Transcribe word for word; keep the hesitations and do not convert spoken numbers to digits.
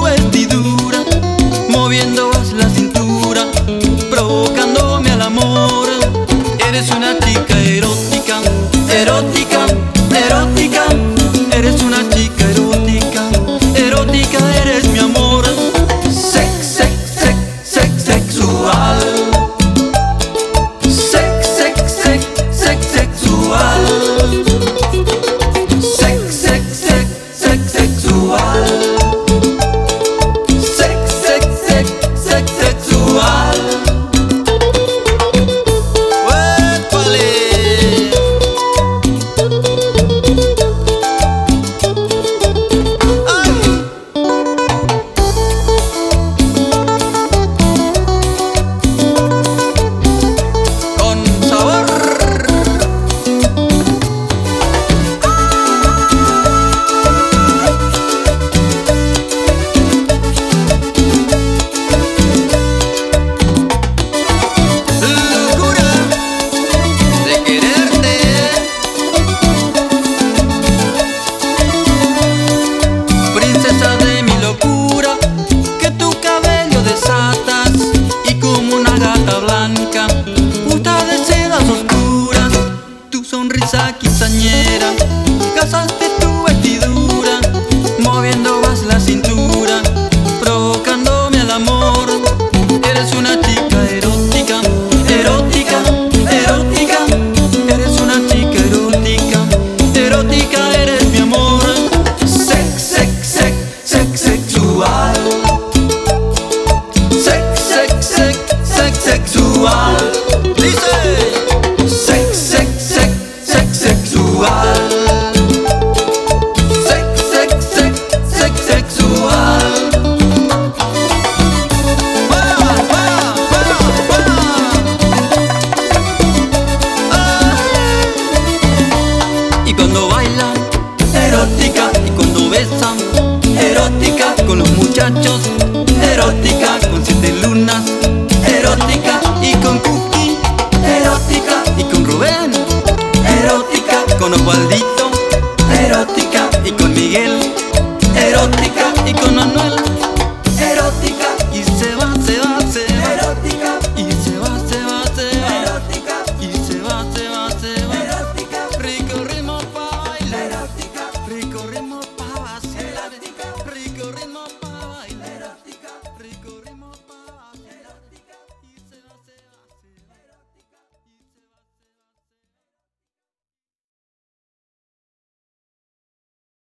vestidura, moviendo vas la cintura, provocándome al amor. Eres una chica erótica, erótica, erótica. Eres una chica erótica, erótica, eres mi amor. Sex, sex, sex, sex, sexual. Sex, sex, sex, sex, sexual. Sex, sex, sex, sex, sexual. Sex, sex, sex, sex, sexual. ¡Uépale! Sonrisa quinceañera, casaste tu vestidura, moviendo vas la cintura, provocándome al amor. Eres una chica erótica, erótica, erótica. Eres una chica erótica, erótica, eres mi amor. Sex, sex, sex, sex, sexual. Sex, sex, sex, sex, sexual. Dice. Sex, sex, sex, sex, sexual. Sex, sex, sex, sex, sexual. ¡Va, va, va, va! ¡Ay! Y cuando bailan, erótica. Y cuando besan, erótica. Con los muchachos, erótica. Con siete lunas, erótica. Y con Cookie, erótica. Y con Rubén, erótica. Con Osvaldito, erótica. Y con Miguel, erótica.